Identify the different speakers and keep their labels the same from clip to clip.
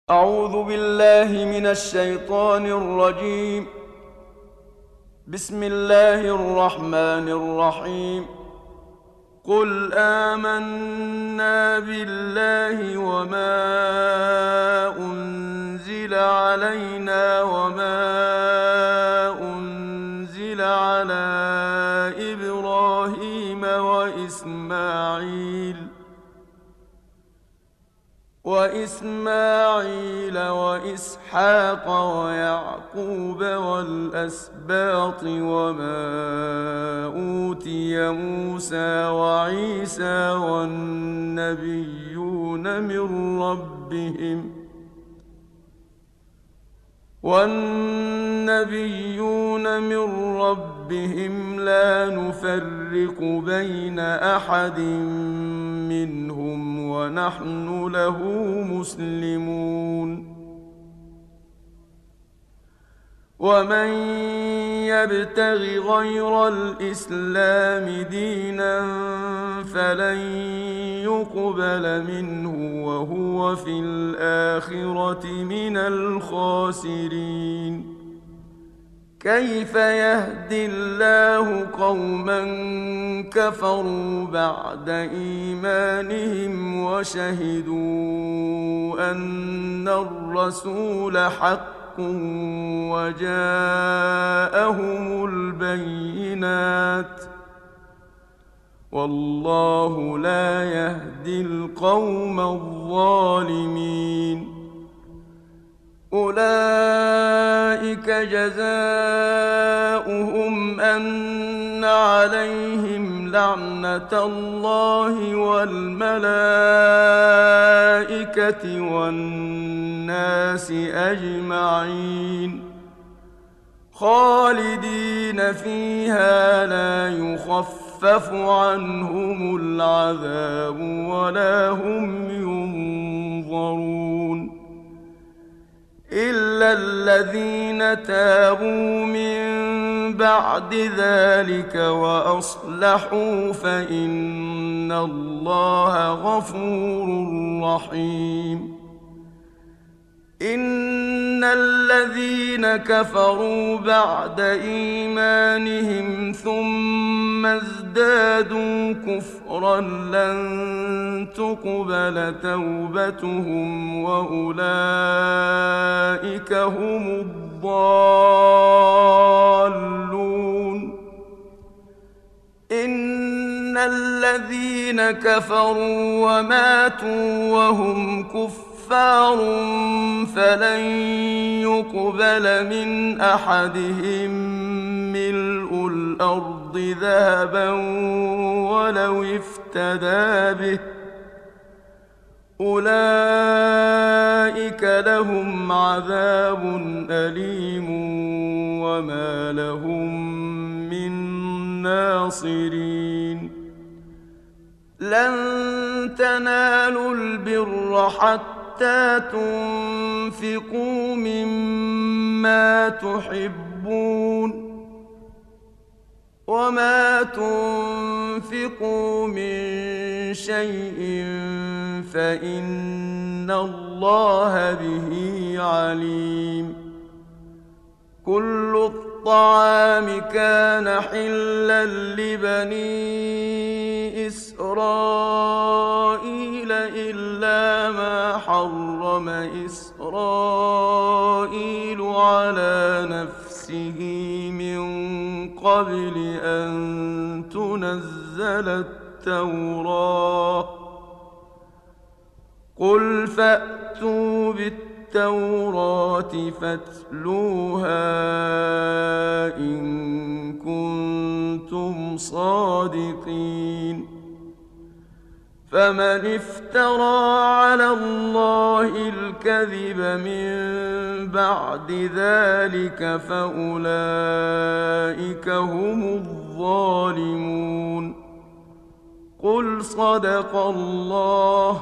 Speaker 1: أعوذ بالله من الشيطان الرجيم. بسم الله الرحمن الرحيم. قل آمنا بالله وما أنزل علينا وما أنزل على إبراهيم وإسماعيل وإسحاق ويعقوب والأسباط وما أوتي موسى وعيسى والنبيون من ربهم لا نفرق بين أحد منهم ونحن له مسلمون. ومن يبتغ غير الإسلام دينا فلن يقبل منه وهو في الآخرة من الخاسرين. كيف يهدي الله قوما كفروا بعد إيمانهم وشهدوا أن الرسول حق وجاءهم البينات والله لا يهدي القوم الظالمين. أولئك جزاؤهم أن عليهم لعنة الله والملائكة والناس أجمعين خالدين فيها لا يخفف عنهم العذاب ولا هم ينظرون إلا الذين تابوا من بعد ذلك وأصلحوا فإن الله غفور رحيم. إن الذين كفروا بعد إيمانهم ثم ازدادوا كفرا لن تقبل توبتهم وأولئك هم الضالون. إن الذين كفروا وماتوا وهم كفار فلن يقبل من أحدهم ملء الأرض ذهبا ولو افتدى به أولئك لهم عذاب أليم وما لهم من ناصرين. لن تنالوا البر حتى تنفقوا مما تحبون وما تنفقوا من شيء فإن الله به عليم. كل الطعام كان حلا لبني إسرائيل إلا ما حرم إسرائيل على نفسه من قبل أن تنزل التوراة. قل فأتوا بالتوراة فاتلوها إن كنتم صادقين. فمن افترى على الله الكذب من بعد ذلك فأولئك هم الظالمون. قل صدق الله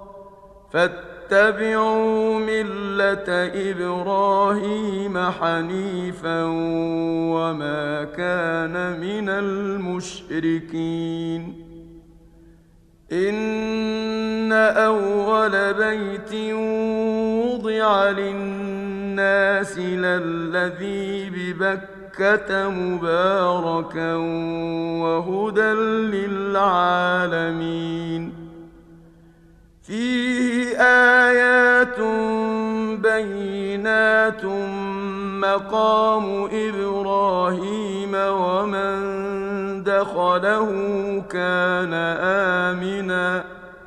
Speaker 1: فاتبعوا ملة إبراهيم حنيفا وما كان من المشركين. إن أول بيت وضع شفيعا للناس للذي ببكة مباركا وهدى للعالمين فيه آيات بينات مقام إبراهيم ومن دخله كان آمنا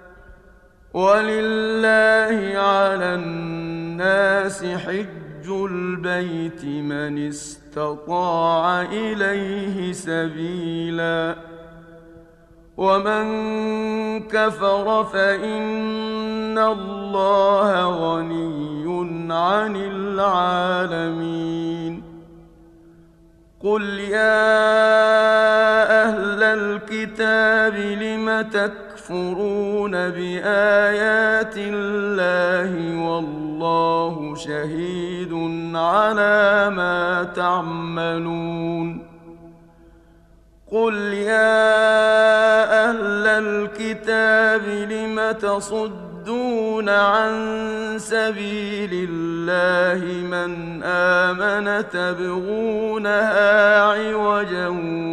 Speaker 1: ولله على الناس حج البيت من استطاع إليه سبيلا ومن كفر فإن الله غني عن العالمين قل يا أهل الكتاب لم تكفرون بآيات الله والله شهيد على ما تعملون قل يا أهل الكتاب لم تصدون عن سبيل الله من آمن تبغونها عوجا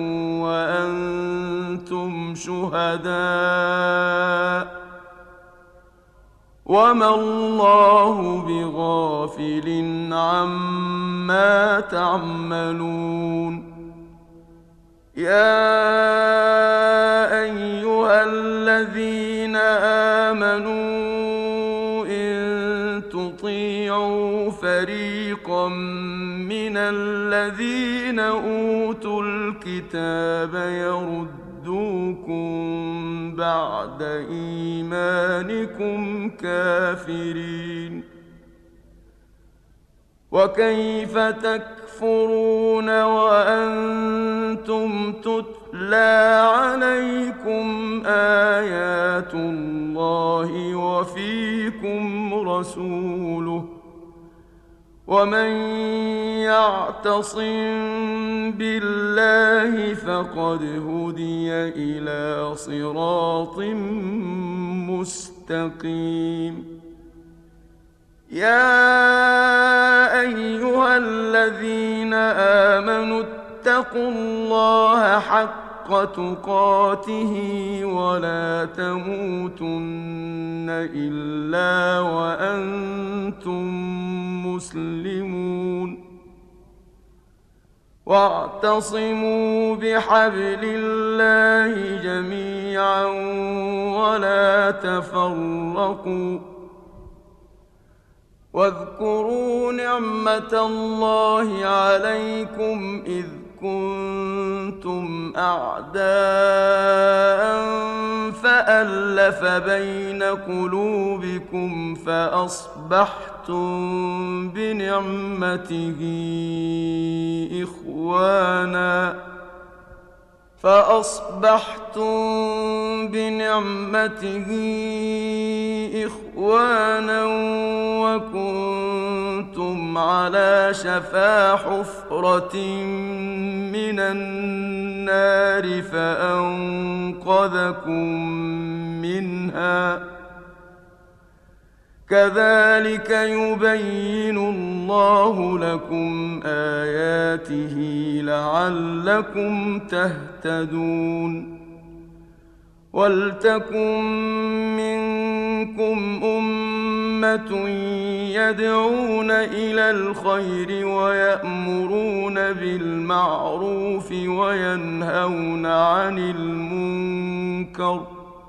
Speaker 1: وأنتم شهداء وما الله بغافل عما تعملون يا أيها الذين آمنوا إن تطيعوا فريقا من الذين أوتوا الكتاب يردوكم بعد إيمانكم كافرين وكيف تكفرون وأنتم تتلى عليكم آيات الله وفيكم رسوله ومن يعتصم بالله فقد هدي إلى صراط مستقيم يا أيها الذين آمنوا اتقوا الله حق تقاته ولا تموتن إلا وأنتم مسلمون واعتصموا بحبل الله جميعا ولا تفرقوا واذكروا نعمة الله عليكم إذ كنتم أعداء فألف بين قلوبكم فأصبحتم بنعمته إخوانا وكنتم على شفا حفرة من النار فأنقذكم منها كذلك يبين الله لكم آياته لعلكم تهتدون ولتكن منكم أمة يدعون إلى الخير ويأمرون بالمعروف وينهون عن المنكر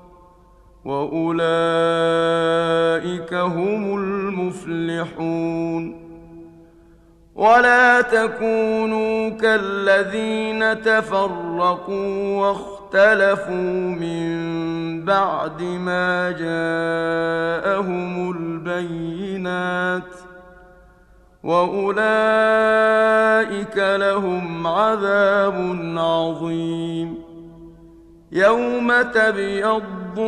Speaker 1: وأولئك هم المفلحون ولا تكونوا كالذين تفرقوا واختلفوا من بعد ما جاءهم البينات وأولئك لهم عذاب عظيم يوم تبيض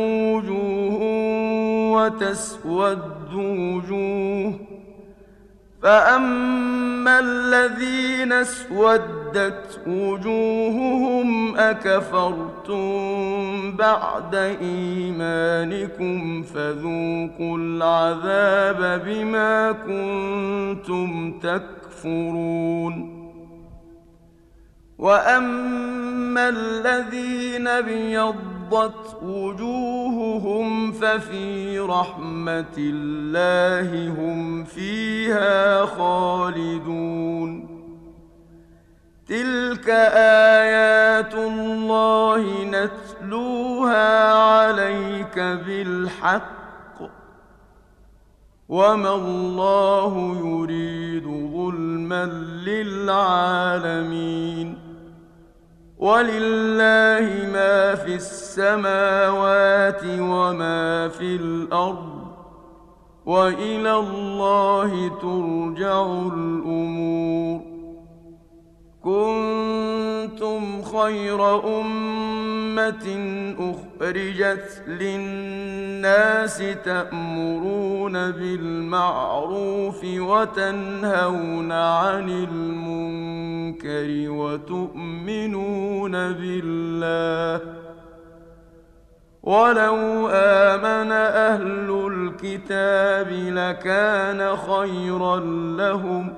Speaker 1: وجوه وتسود وجوه فأما الذين اسودت وجوههم أكفرتم بعد إيمانكم فذوقوا العذاب بما كنتم تكفرون. وأما الذين ابيضت وجوههم ففي رحمة الله هم فيها خالدون. تلك آيات الله نتلوها عليك بالحق وما الله يريد ظلما للعالمين. ولله ما في السماوات وما في الأرض وإلى الله ترجع الأمور. كنتم خير أمة أخرجت للناس تأمرون بالمعروف وتنهون عن المنكر وتؤمنون بالله. ولو آمن أهل الكتاب لكان خيرا لهم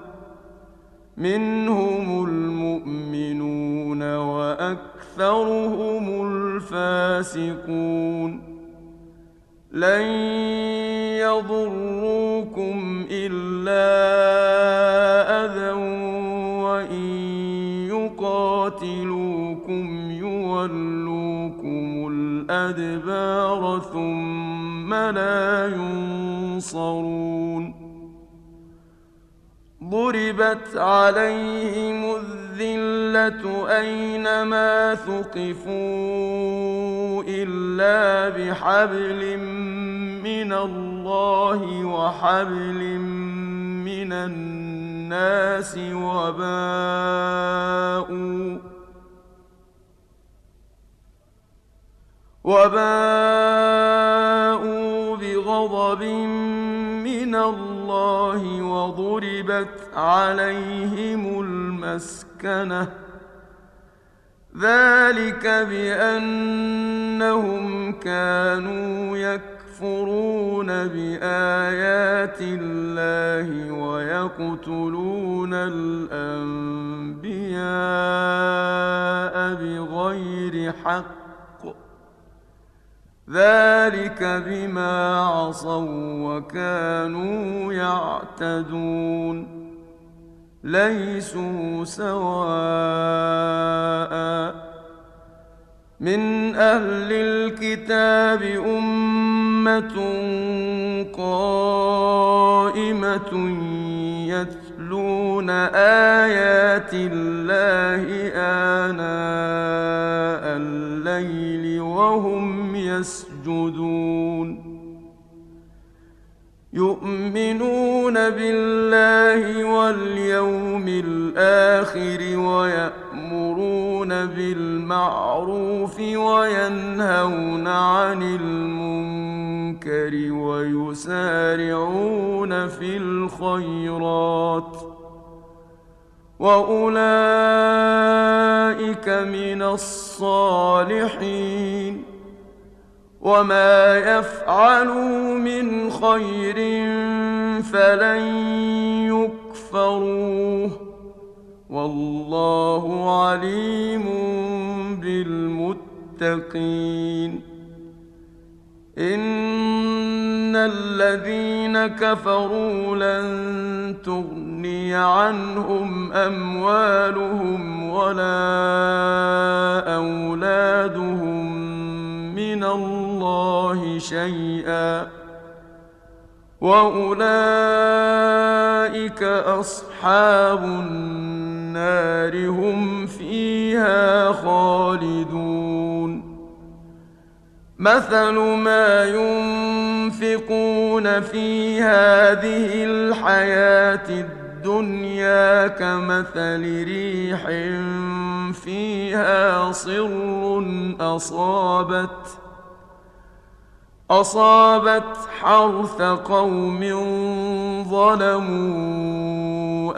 Speaker 1: منهم المؤمنون وأكثرهم الفاسقون. لن يضروكم إلا أذى وإن يقاتلوكم يولوكم الأدبار ثم لا ينصرون. ضربت عليهم الذلة أينما ثقفوا إلا بحبل من الله وحبل من الناس وباءوا بغضب من الله وضربت عليهم المسكنة ذلك بأنهم كانوا يكفرون بآيات الله ويقتلون الأنبياء بغير حق ذلك بما عصوا وكانوا يعتدون. ليسوا سواء من أهل الكتاب أمة قائمة يتلون آيات الله آناء الليل وهم يسجدون. يؤمنون بالله واليوم الآخر ويأمرون بالمعروف وينهون عن المنكر ويسارعون في الخيرات وأولئك من الصالحين. وما يفعلوا من خير فلن يكفروه والله عليم بالمتقين. إن الذين كفروا لن تغني عنهم أموالهم ولا أولادهم من الله شيئا وأولئك أصحاب النار هم فيها خالدون. مثل ما ينفقون في هذه الحياة الدنيا كمثل ريح فيها صر أصابت حرث قوم ظلموا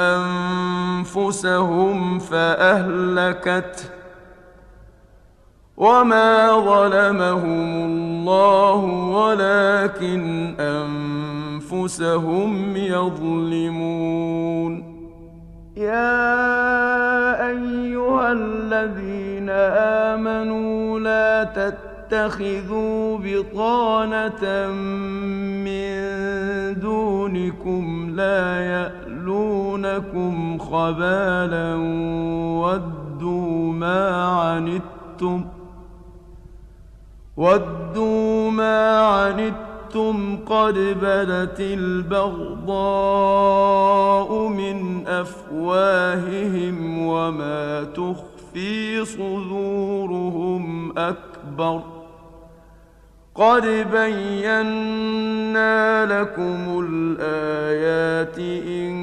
Speaker 1: أنفسهم فأهلكته وما ظلمهم الله ولكن أنفسهم يظلمون يا أيها الذين آمنوا لا تتخذوا بطانة من دونكم لا يألونكم خبالا ودوا ما عنتم قد بدت البغضاء من أفواههم وما تخفي صدورهم أكبر قد بينا لكم الآيات إن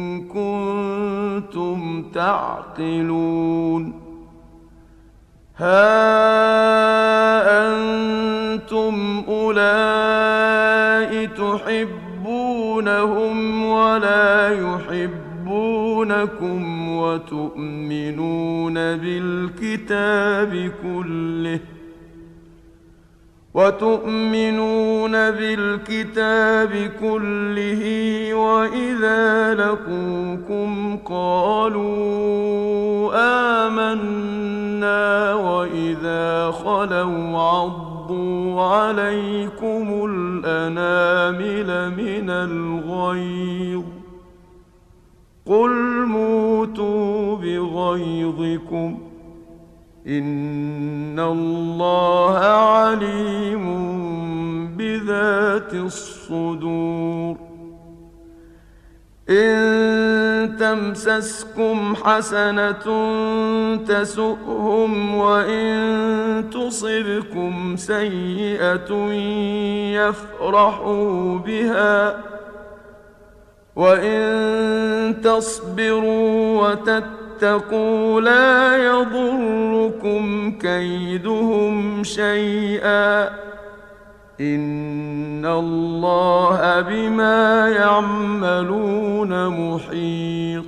Speaker 1: كنتم تعقلون ها أنتم أولئك تحبونهم ولا يحبونكم وتؤمنون بالكتاب كله وإذا لقوكم قالوا آمنا وإذا خلوا عضوا عليكم الأنامل من الغيظ قل موتوا بغيظكم إن الله عليم بذات الصدور إن تمسسكم حسنة تسؤهم وإن تصبكم سيئة يفرحوا بها وإن تصبروا وتتقوا لا يضركم كيدهم شيئا إن الله بما يعملون محيط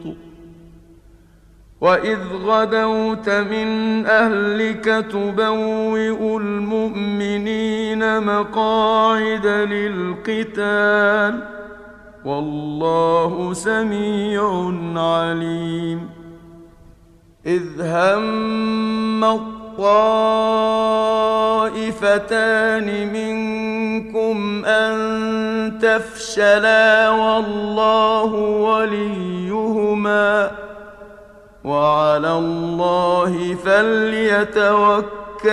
Speaker 1: وإذ غدوت من أهلك تبوئ المؤمنين مقاعد للقتال والله سميع عليم إذ هم الطائفتان منكم أن تفشلا والله وليهما وعلى الله فليتوكل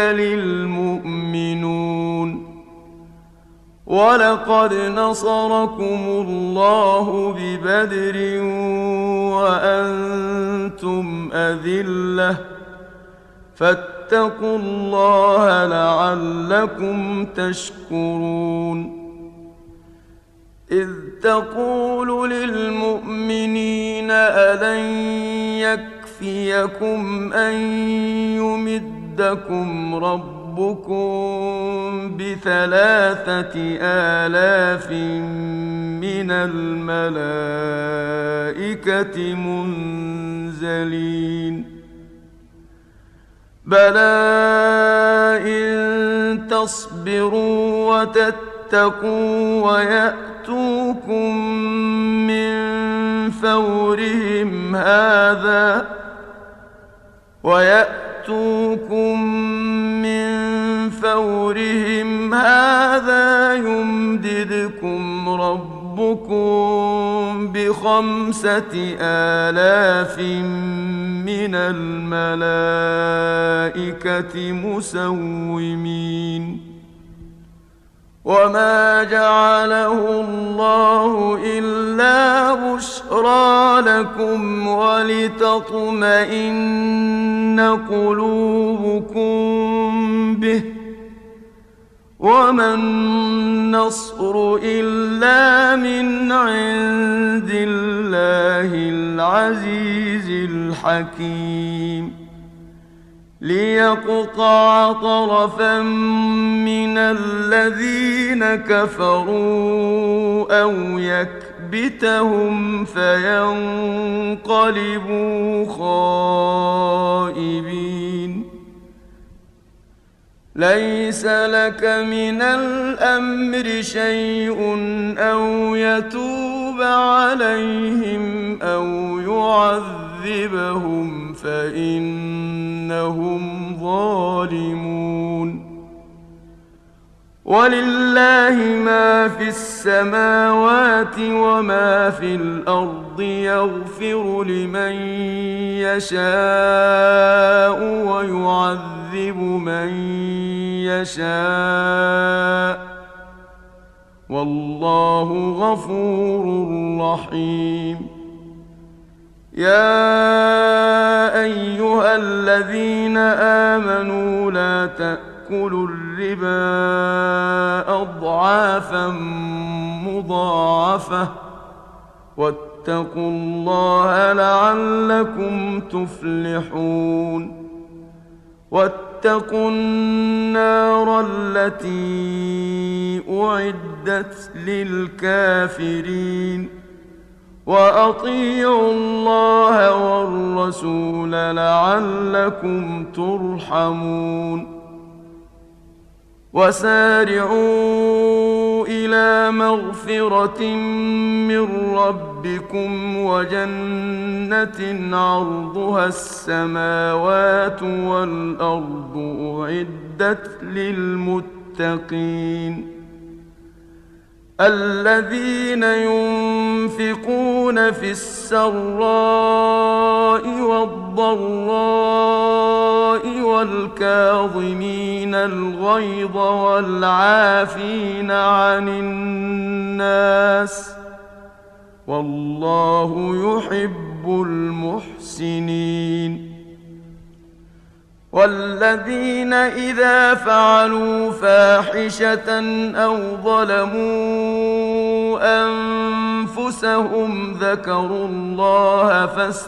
Speaker 1: المؤمنون ولقد نصركم الله ببدر وأنتم أذلة فاتقوا الله لعلكم تشكرون إذ تقول للمؤمنين ألن يكفيكم أن يمدكم ربكم ب3,000 من الملائكة منزلين بلى إن تصبروا وتتقوا ويأتوكم من فورهم هذا يمددكم ربكم ب5,000 من الملائكة مسومين وما جعله الله إلا بشرى لكم ولتطمئن قلوبكم به وما النصر إلا من عند الله العزيز الحكيم ليقطع طرفا من الذين كفروا أو ليثبتهم فينقلبوا خائبين. ليس لك من الأمر شيء أو يتوب عليهم أو يعذبهم فإنهم ظالمون. ولله ما في السماوات وما في الأرض يغفر لمن يشاء ويعذب من يشاء والله غفور رحيم. يا أيها الذين آمنوا لا تأكلوا الربا أضعافا مضاعفة واتقوا الله لعلكم تفلحون. واتقوا النار التي أعدت للكافرين. وأطيعوا الله والرسول لعلكم ترحمون. وسارعوا إلى مغفرة من ربكم وجنة عرضها السماوات والأرض أعدت للمتقين الذين ينفقون في السراء والضراء والكاظمين الغيظ والعافين عن الناس والله يحب المحسنين. والذين إذا فعلوا فاحشة أو ظلموا أنفسهم ذكروا الله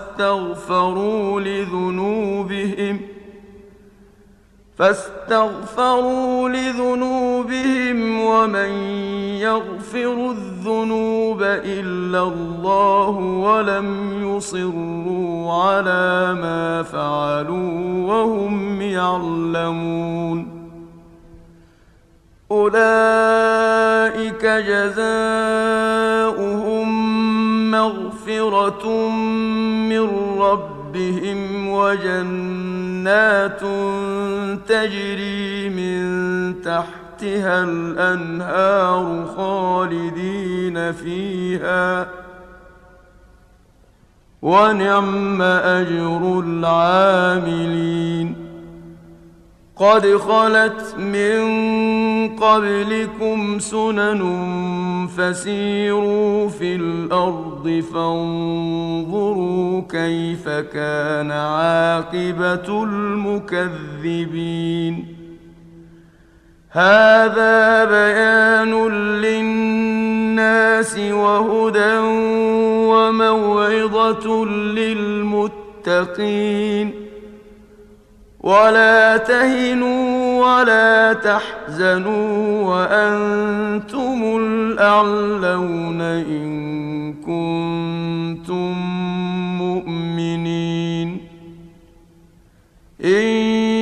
Speaker 1: فاستغفروا لذنوبهم ومن يغفر الذنوب إلا الله ولم يصروا على ما فعلوا وهم يعلمون. أولئك جزاؤهم مغفرة من ربهم وجنات تجري من تحتها الأنهار خالدين فيها ونعم أجر العاملين. قد خلت من قبلكم سنن فسيروا في الأرض فانظروا كيف كان عاقبة المكذبين. هذا بيان للناس وهدى وموعظة للمتقين. ولا تهنوا ولا تحزنوا وأنتم الأعلون إن كنتم مؤمنين. إن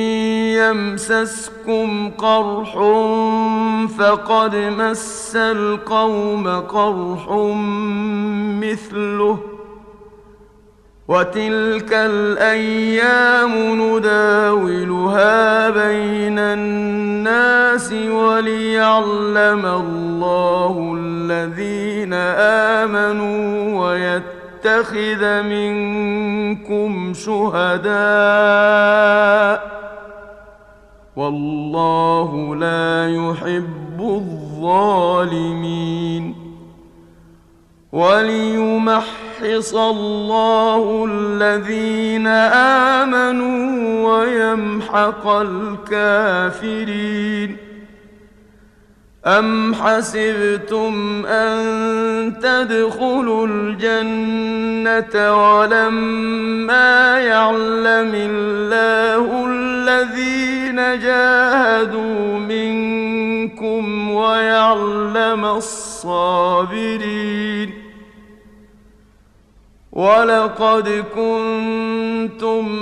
Speaker 1: يمسسكم قرح فقد مس القوم قرح مثله وتلك الأيام نداولها بين الناس وليعلم الله الذين آمنوا ويتخذ منكم شهداء والله لا يحب الظالمين. وليمحص الله الذين آمنوا ويمحق الكافرين. أم حسبتم أن تدخلوا الجنة ولما يعلم الله الذين جاهدوا منكم ويعلم الصابرين. ولقد كنتم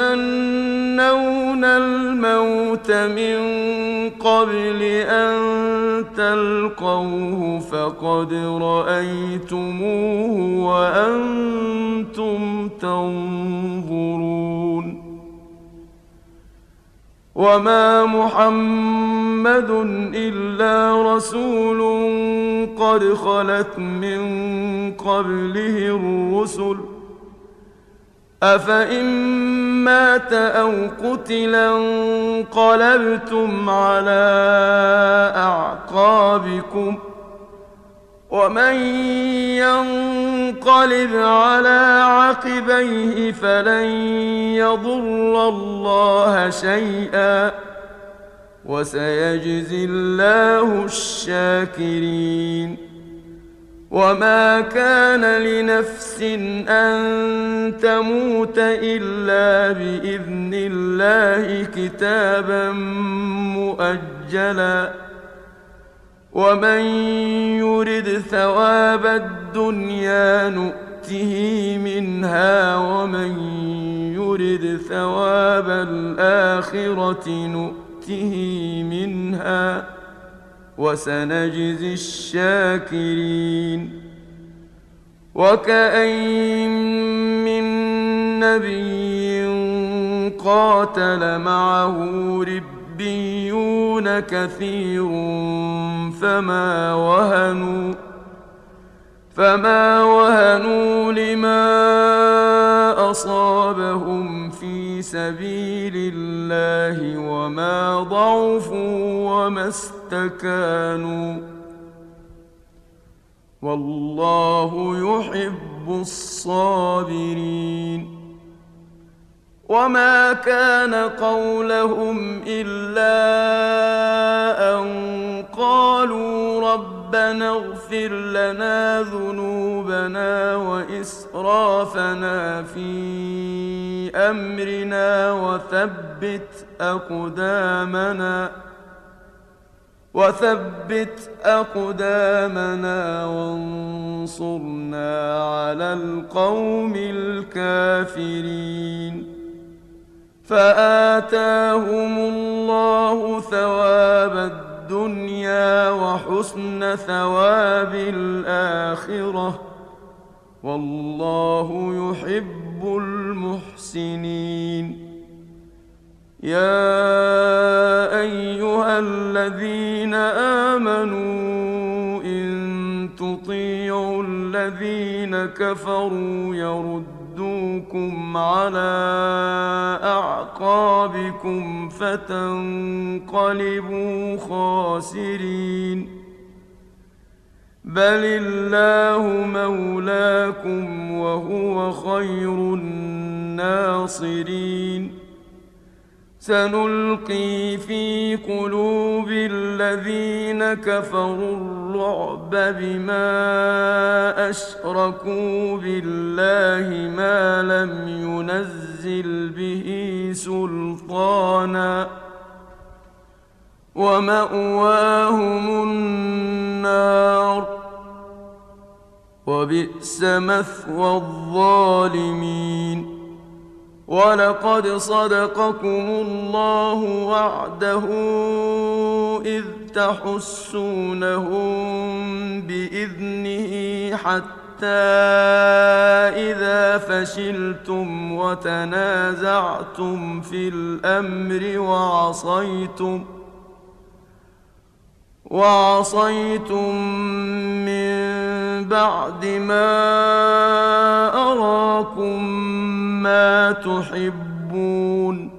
Speaker 1: تمنون الموت من قبل أن تلقوه فقد رأيتموه وأنتم تنظرون وما محمد إلا رسول قد خلت من قبله الرسل أفإن مات أو قتلا انقلبتم على أعقابكم ومن ينقلب على عقبيه فلن يضر الله شيئا وسيجزي الله الشاكرين وما كان لنفس أن تموت إلا بإذن الله كتابا مؤجلا ومن يرد ثواب الدنيا نؤته منها ومن يرد ثواب الآخرة نؤته منها وسنجزي الشاكرين وكأين من نبي قاتل معه ربيون كثير فما وهنوا لما أصابهم في سبيل الله وما ضعفوا وما استكانوا والله يحب الصابرين وما كان قولهم إلا أن قالوا ربنا اغفر لنا ذنوبنا وإسرافنا في أمرنا وثبت أقدامنا وانصرنا على القوم الكافرين فآتاهم الله ثواب الدنيا وحسن ثواب الآخرة والله يحب المحسنين يا أيها الذين آمنوا إن تطيعوا الذين كفروا يردوكم على أعقابكم فتنقلبوا خاسرين بل الله مولاكم وهو خير الناصرين سنلقي في قلوب الذين كفروا الرعب بما أشركوا بالله ما لم ينزل به سلطانا ومأواهم النار وبئس مثوى الظالمين ولقد صدقكم الله وعده إذ تحسونهم بإذنه حتى إذا فشلتم وتنازعتم في الأمر وعصيتم من بعد ما أراكم ما تحبون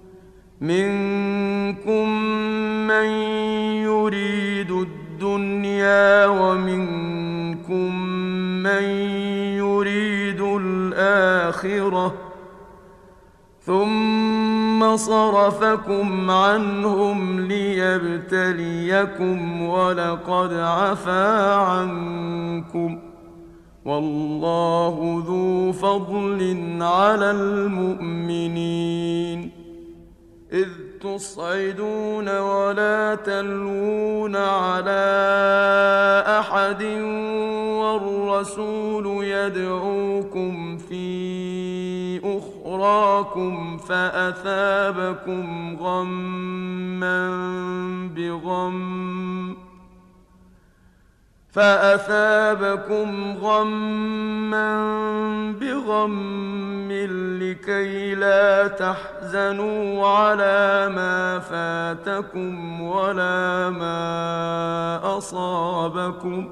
Speaker 1: منكم من يريد الدنيا ومنكم من يريد الآخرة ثم صرفكم عنهم ليبتليكم ولقد عفا عنكم والله ذو فضل على المؤمنين إذ تصعدون ولا تلوون على أحد والرسول يدعوكم في أخراكم فأثابكم غما بغم لكي لا تحزنوا على ما فاتكم ولا ما أصابكم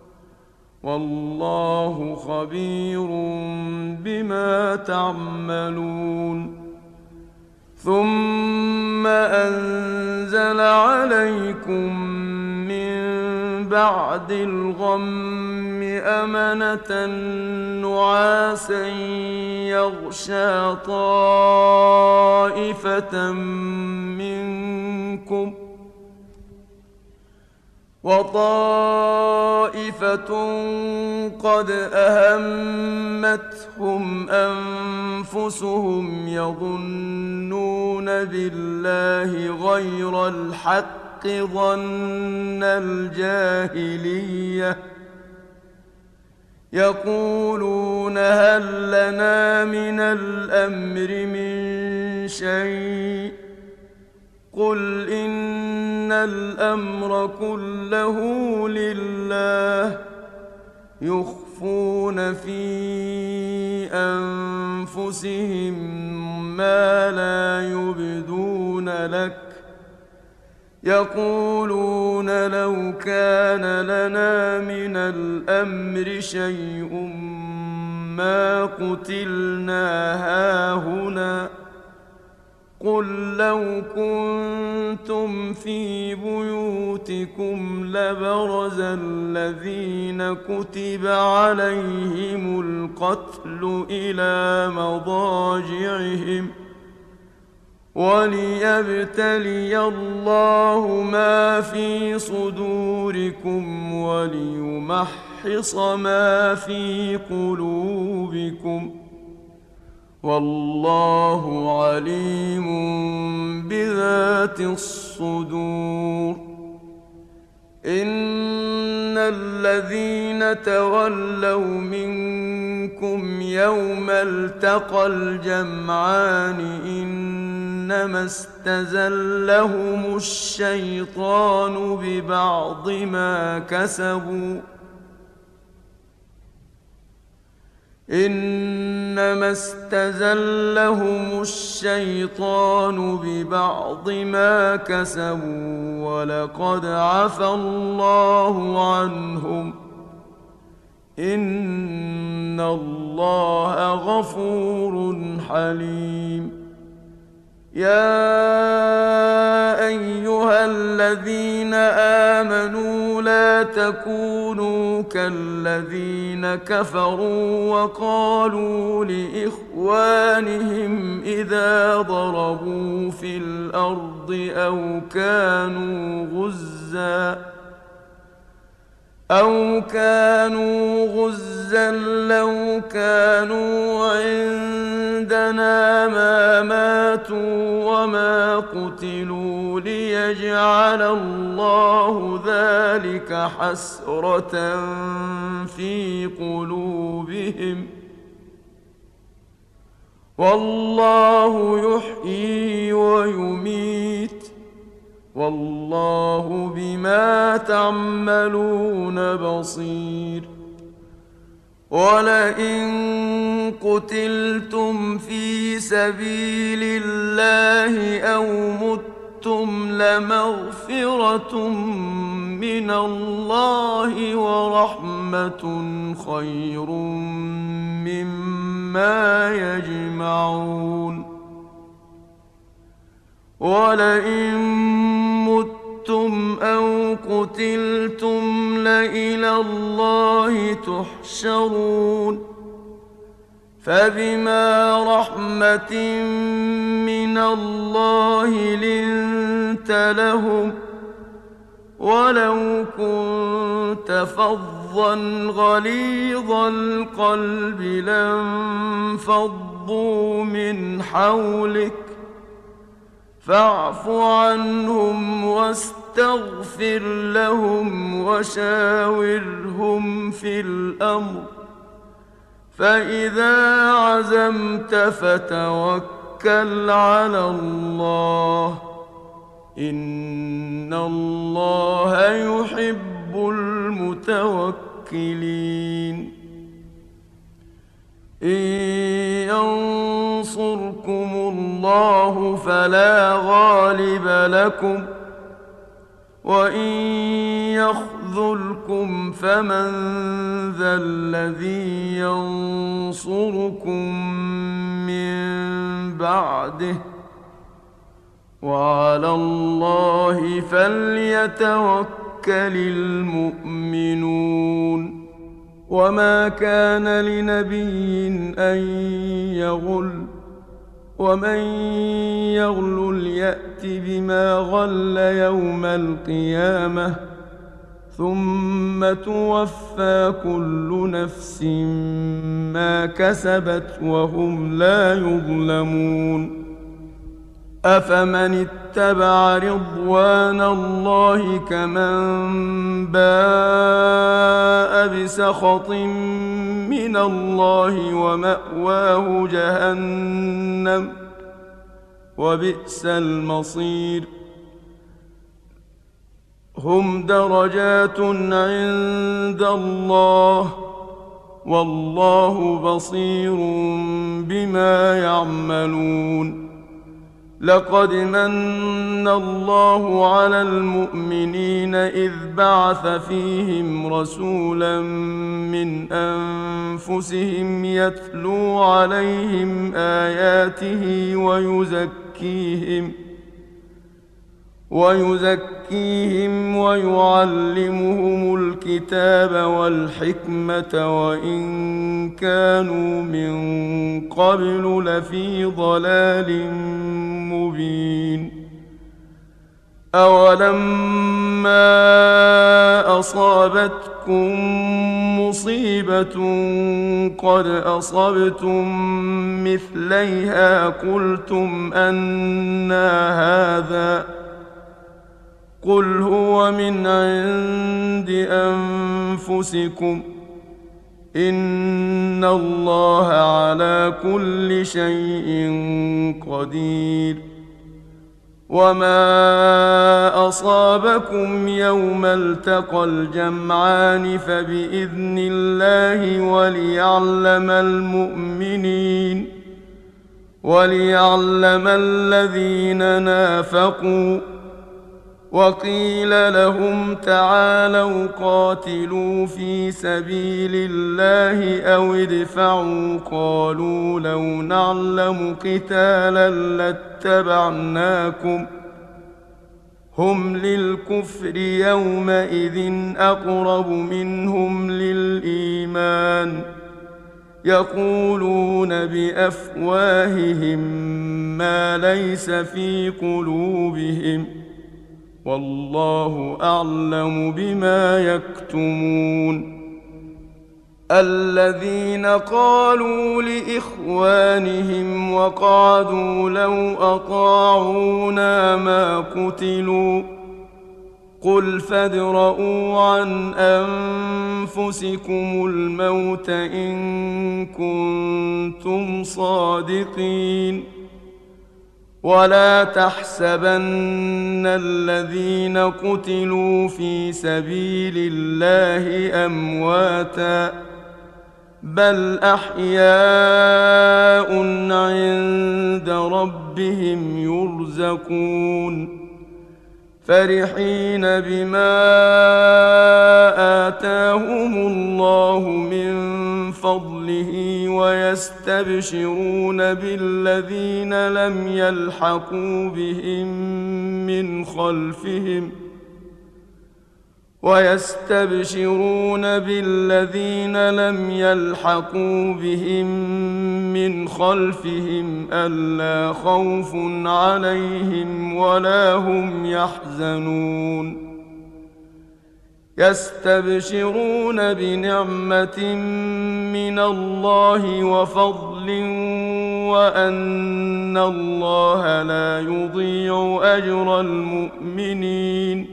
Speaker 1: والله خبير بما تعملون ثم أنزل عليكم من بعد الغم أمنة نعاسا يغشى طائفة منكم وطائفة قد أهمتهم أنفسهم يظنون بالله غير الحق ظن الجاهلية يقولون هل لنا من الأمر من شيء قل إن الأمر كله لله يخفون في أنفسهم ما لا يبدون لك يقولون لو كان لنا من الأمر شيء ما قتلنا هاهنا قل لو كنتم في بيوتكم لبرز الذين كتب عليهم القتل إلى مضاجعهم وليبتلي الله ما في صدوركم وليمحص ما في قلوبكم والله عليم بذات الصدور إن الذين تولوا منكم يوم التقى الجمعان إنما استزلهم الشيطان ببعض ما كسبوا إنما استزلهم الشيطان ببعض ما كسبوا ولقد عفى الله عنهم إن الله غفور حليم يا أيها الذين آمنوا لا تكونوا كالذين كفروا وقالوا لإخوانهم إذا ضربوا في الأرض أو كانوا غزا لو كانوا عندنا ما ماتوا وما قتلوا ليجعل الله ذلك حسرة في قلوبهم والله يحيي ويميت والله بما تعملون بصير ولئن قتلتم في سبيل الله أو متم لمغفرة من الله ورحمة خير مما يجمعون ولئن متم أو قتلتم لإلى الله تحشرون فبما رحمة من الله لنت لهم ولو كنت فظا غليظ القلب لانفضوا من حولك فاعف عنهم واستغفر لهم وشاورهم في الأمر، فإذا عزمت فتوكل على الله، إن الله يحب المتوكلين. إن ينصركم الله فلا غالب لكم، وإن يخذلكم فمن ذا الذي ينصركم من بعده، وعلى الله فليتوكل المؤمنون. وما كان لنبي أن يغل، ومن يغل يأت بما غل يوم القيامة، ثم توفى كل نفس ما كسبت وهم لا يظلمون. أفمن اتبع رضوان الله كمن باء بسخط من الله ومأواه جهنم وبئس المصير. هم درجات عند الله والله بصير بما يعملون. لقد من الله على المؤمنين إذ بعث فيهم رسولا من أنفسهم يتلو عليهم آياته ويزكيهم ويعلمهم الكتاب والحكمة وإن كانوا من قبل لفي ضلال مبين. أولما أصابتكم مصيبة قد أصبتم مثليها قلتم أنى هذا، قل هو من عند أنفسكم إن الله على كل شيء قدير. وما أصابكم يوم التقى الجمعان فبإذن الله وليعلم الذين نافقوا. وقيل لهم تعالوا قاتلوا في سبيل الله أو ادفعوا، قالوا لو نعلم قتالا لاتبعناكم، هم للكفر يومئذ أقرب منهم للإيمان، يقولون بأفواههم ما ليس في قلوبهم والله أعلم بما يكتمون. الذين قالوا لإخوانهم وقعدوا لو أطاعونا ما قتلوا، قل فادرءوا عن أنفسكم الموت إن كنتم صادقين. ولا تحسبن الذين قتلوا في سبيل الله أمواتا، بل أحياء عند ربهم يرزقون، فرحين بما آتاهم الله من فضله ويستبشرون بالذين لم يلحقوا بهم من خلفهم ألا خوف عليهم ولا هم يحزنون. يستبشرون بنعمة من الله وفضل وأن الله لا يضيع أجر المؤمنين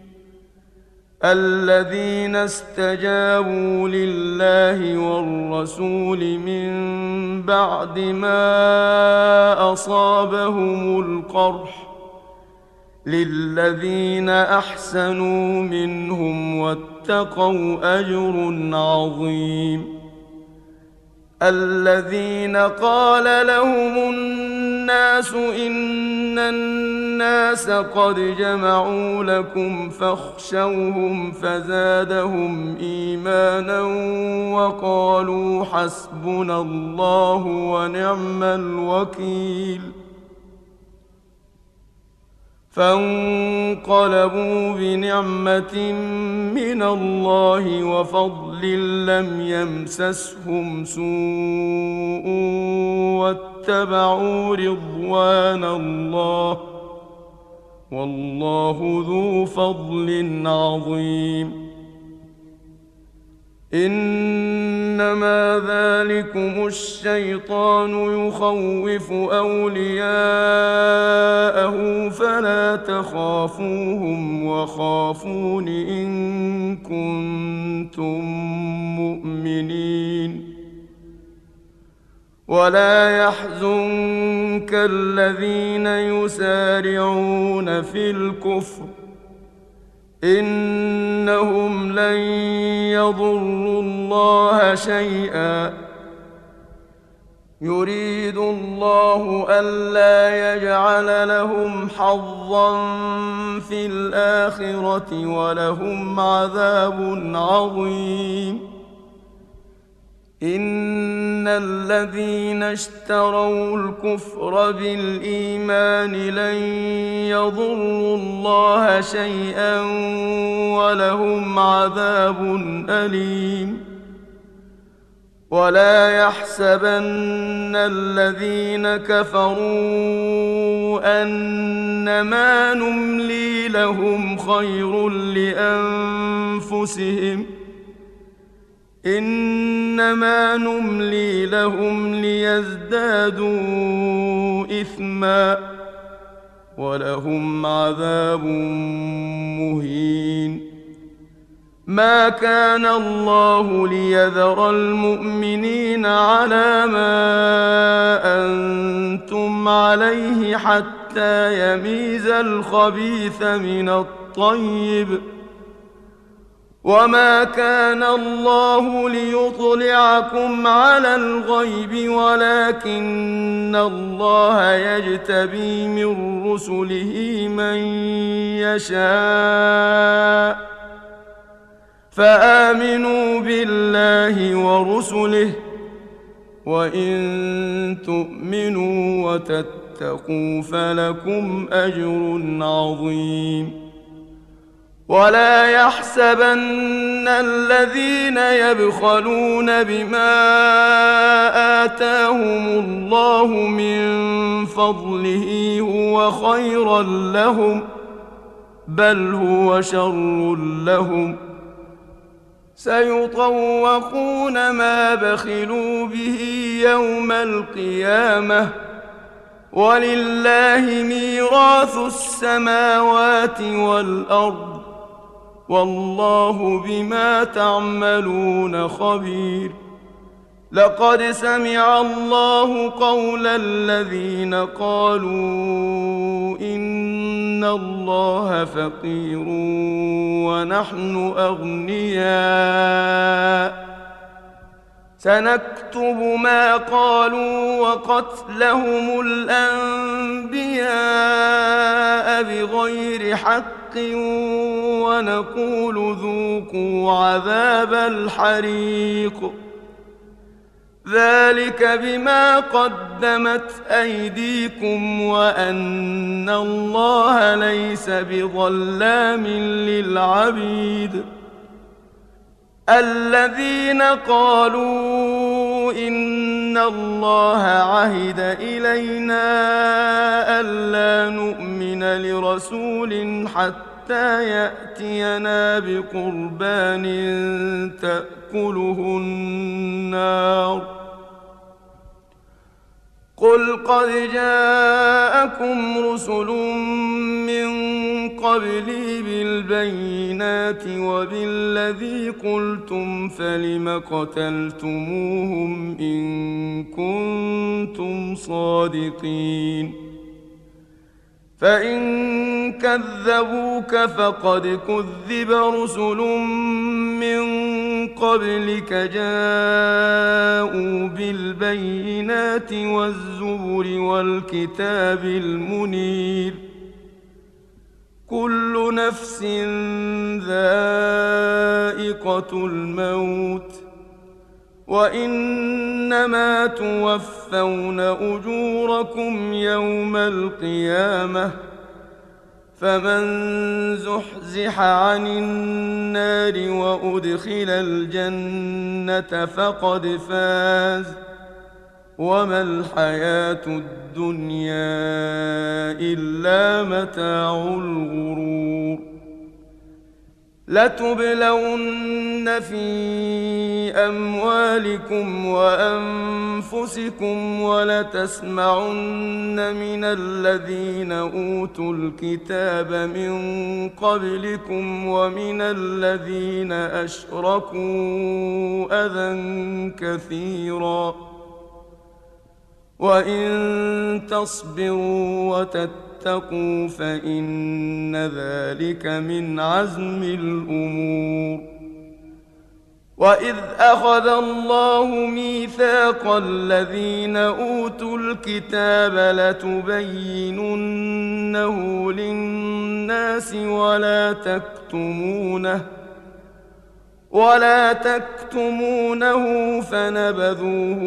Speaker 1: الذين استجابوا لله والرسول من بعد ما أصابهم القرح للذين أحسنوا منهم واتقوا أجر عظيم الذين قال لهم الناس إن الناس قد جمعوا لكم فاخشوهم فزادهم إيمانا وقالوا حسبنا الله ونعم الوكيل فانقلبوا بنعمة من الله وفضل لم يمسسهم سوء واتبعوا رضوان الله والله ذو فضل عظيم إنما ذلكم الشيطان يخوف أولياءه فلا تخافوهم وخافون إن كنتم مؤمنين ولا يحزنك الذين يسارعون في الكفر إنهم لن يضروا الله شيئا يريد الله ألا يجعل لهم حظا في الآخرة ولهم عذاب عظيم إن الذين اشتروا الكفر بالإيمان لن يضروا الله شيئا ولهم عذاب أليم ولا يحسبن الذين كفروا أنما نملي لهم خير لأنفسهم إنما نملي لهم ليزدادوا إثما ولهم عذاب مهين ما كان الله ليذر المؤمنين على ما أنتم عليه حتى يميز الخبيث من الطيب وما كان الله ليطلعكم على الغيب ولكن الله يجتبي من رسله من يشاء فآمنوا بالله ورسله وإن تؤمنوا وتتقوا فلكم أجر عظيم ولا يحسبن الذين يبخلون بما آتاهم الله من فضله هو خيرا لهم بل هو شر لهم سيطوقون ما بخلوا به يوم القيامة ولله ميراث السماوات والأرض والله بما تعملون خبير لقد سمع الله قول الذين قالوا إن الله فقير ونحن أغنياء سنكتب ما قالوا وقتلهم الأنبياء بغير حق ونقول ذوقوا عذاب الحريق ذلك بما قدمت أيديكم وأن الله ليس بظلام للعبيد الذين قالوا إن الله عهد إلينا ألا نؤمن لرسول حتى يأتينا بقربان تأكله النار قل قد جاءكم رسل من قبلي بالبينات وبالذي قلتم فلم قتلتموهم إن كنتم صادقين فإن كذبوك فقد كذب رسل من قبلك جاءوا بالبينات والزبر والكتاب المنير كل نفس ذائقة الموت وإنما توفون أجوركم يوم القيامة فمن زحزح عن النار وأدخل الجنة فقد فاز وما الحياة الدنيا إلا متاع الغرور لتبلون في أموالكم وأنفسكم ولتسمعن من الذين أوتوا الكتاب من قبلكم ومن الذين أشركوا أذى كثيرا وإن تصبروا وتتقوا فإن ذلك من عزم الأمور وإذ أخذ الله ميثاق الذين أوتوا الكتاب لتبيننه للناس ولا تكتمونه فنبذوه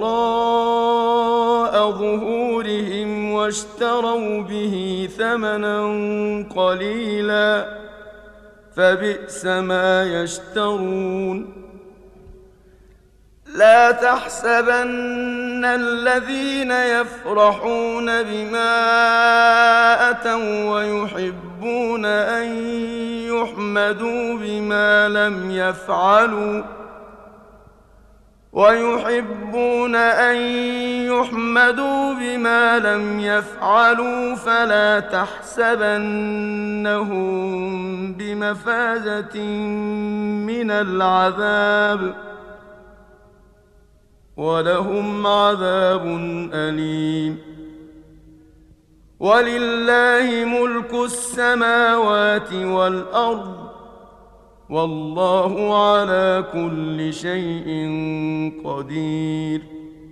Speaker 1: وراء ظهورهم واشتروا به ثمنا قليلا فبئس ما يشترون لا تحسبن الذين يفرحون بما أتوا ويحبون أن يحمدوا بما لم يفعلوا فلا تحسبنهم بمفازة من العذاب ولهم عذاب أليم ولله ملك السماوات والأرض والله على كل شيء قدير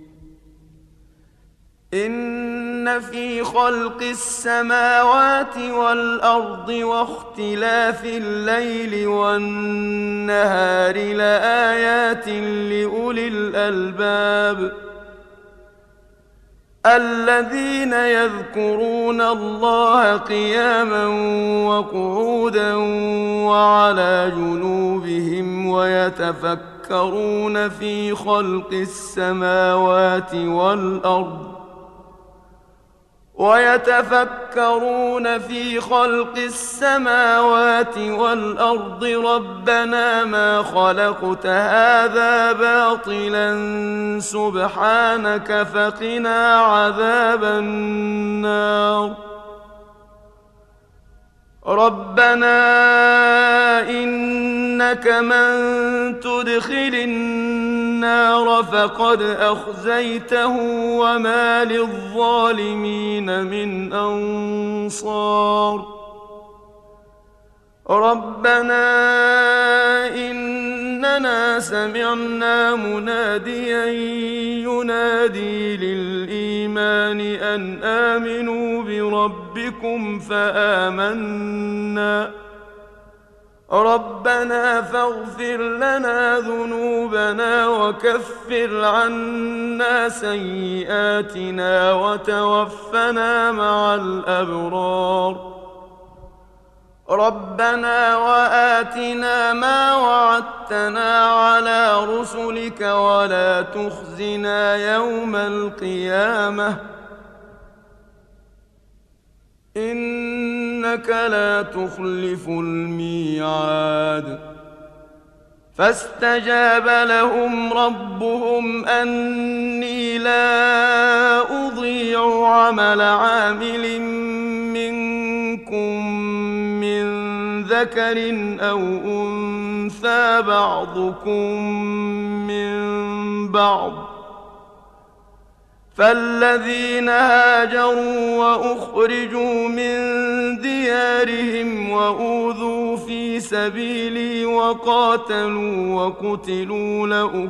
Speaker 1: إن في خلق السماوات والأرض واختلاف الليل والنهار لآيات لأولي الألباب الذين يذكرون الله قياما وقعودا وعلى جنوبهم ويتفكرون في خلق السماوات والأرض ربنا ما خلقت هذا باطلا سبحانك فقنا عذاب النار ربنا إنك من تدخل النار فقد أخزيته وما للظالمين من أنصار ربنا إننا سمعنا مناديا ينادي للإيمان أن آمنوا بربكم فآمنا ربنا فاغفر لنا ذنوبنا وكفر عنا سيئاتنا وتوفنا مع الأبرار ربنا وآتنا ما وعدتنا على رسلك ولا تخزنا يوم القيامة إنك لا تخلف الميعاد فاستجاب لهم ربهم أني لا أضيع على عامل منكم من ذكر أو أنثى بعضكم من بعض، فالذين هاجروا وأخرجوا من ديارهم وأوذوا في سبيلي وقاتلوا وقتلوا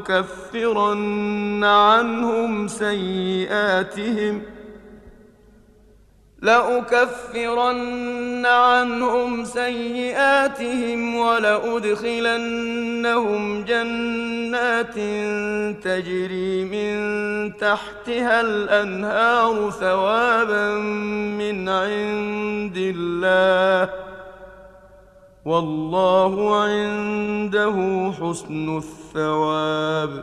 Speaker 1: لأكفرن عنهم سيئاتهم ولأدخلنهم جنات تجري من تحتها الأنهار ثوابا من عند الله، والله عنده حسن الثواب.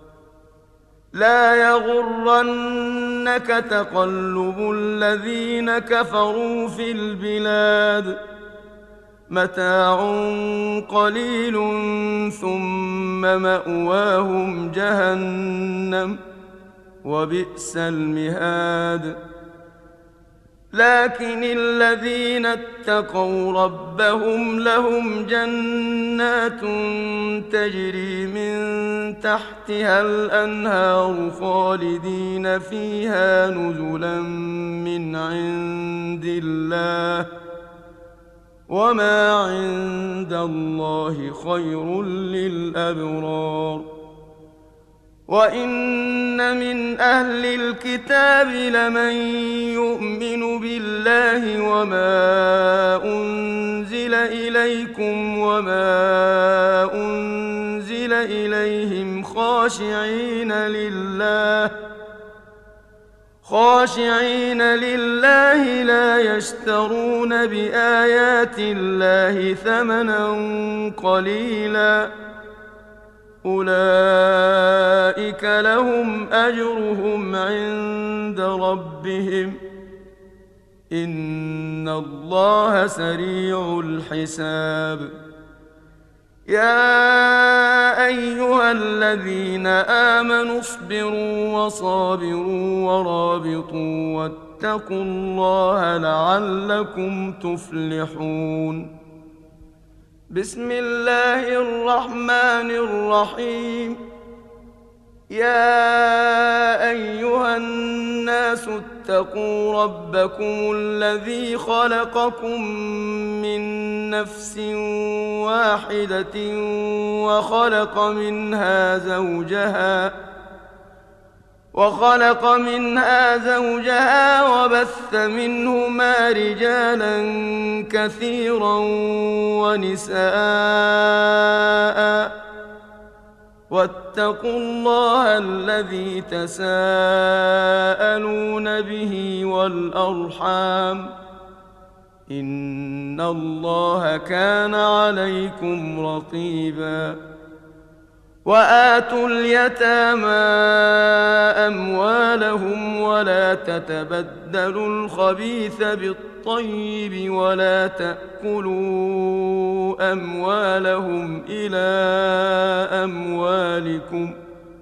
Speaker 1: لا يغرنك تقلب الذين كفروا في البلاد، متاع قليل ثم مأواهم جهنم وبئس المهاد. لكن الذين اتقوا ربهم لهم جنات تجري من تحتها الأنهار خالدين فيها نزلا من عند الله، وما عند الله خير للأبرار. وإن من أهل الكتاب لمن يؤمن بالله وما أنزل إليكم وما أنزل إليهم خاشعين لله لا يشترون بآيات الله ثمنا قليلا، أولئك لهم أجرهم عند ربهم، إن الله سريع الحساب. يا أيها الذين آمنوا اصبروا وصابروا ورابطوا واتقوا الله لعلكم تفلحون. بسم الله الرحمن الرحيم. يا أيها الناس اتقوا ربكم الذي خلقكم من نفس واحدة وخلق منها زوجها وبث منهما رجالا كثيرا ونساء، واتقوا الله الذي تساءلون به والأرحام، إن الله كان عليكم رقيبا. وآتوا اليتامى أموالهم ولا تتبدلوا الخبيث بالطيب ولا تأكلوا أموالهم إلى أموالكم،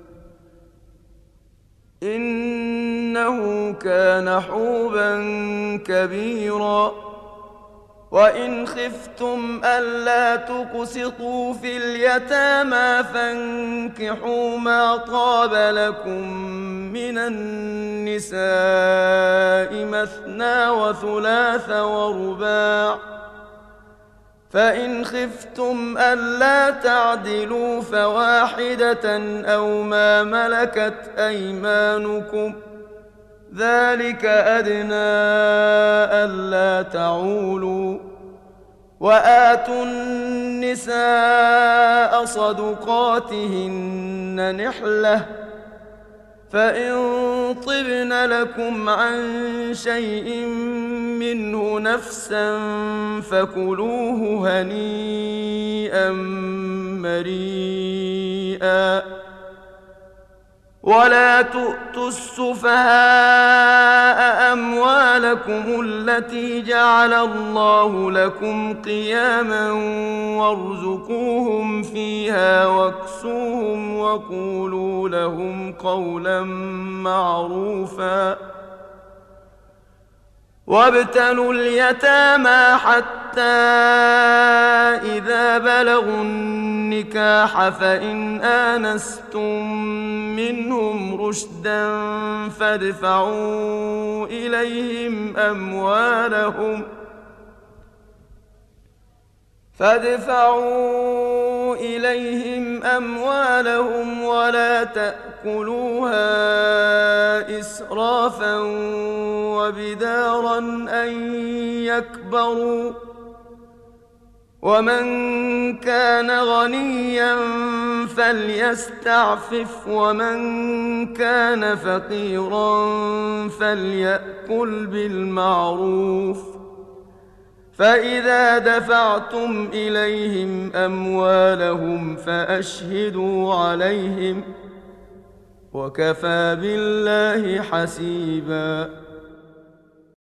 Speaker 1: إنه كان حوبا كبيرا. وإن خفتم ألا تقسطوا في اليتامى فانكحوا ما طاب لكم من النساء مثنى وثلاث ورباع، فإن خفتم ألا تعدلوا فواحدة أو ما ملكت أيمانكم، ذلك أدنى ألا تعولوا. وآتوا النساء صدقاتهن نحلة، فإن طبن لكم عن شيء منه نفسا فكلوه هنيئا مريئا. ولا تؤتوا السفهاء أموالكم التي جعل الله لكم قياما وارزقوهم فيها واكسوهم وقولوا لهم قولا معروفا. وابتلوا اليتامى حتى إذا بلغوا النكاح فإن آنستم منهم رشدا فادفعوا إليهم أموالهم ولا تأكلوها إسرافا وبدارا أن يكبروا ومن كان غنيا فليستعفف ومن كان فقيرا فليأكل بالمعروف فإذا دفعتم إليهم أموالهم فأشهدوا عليهم وكفى بالله حسيبا.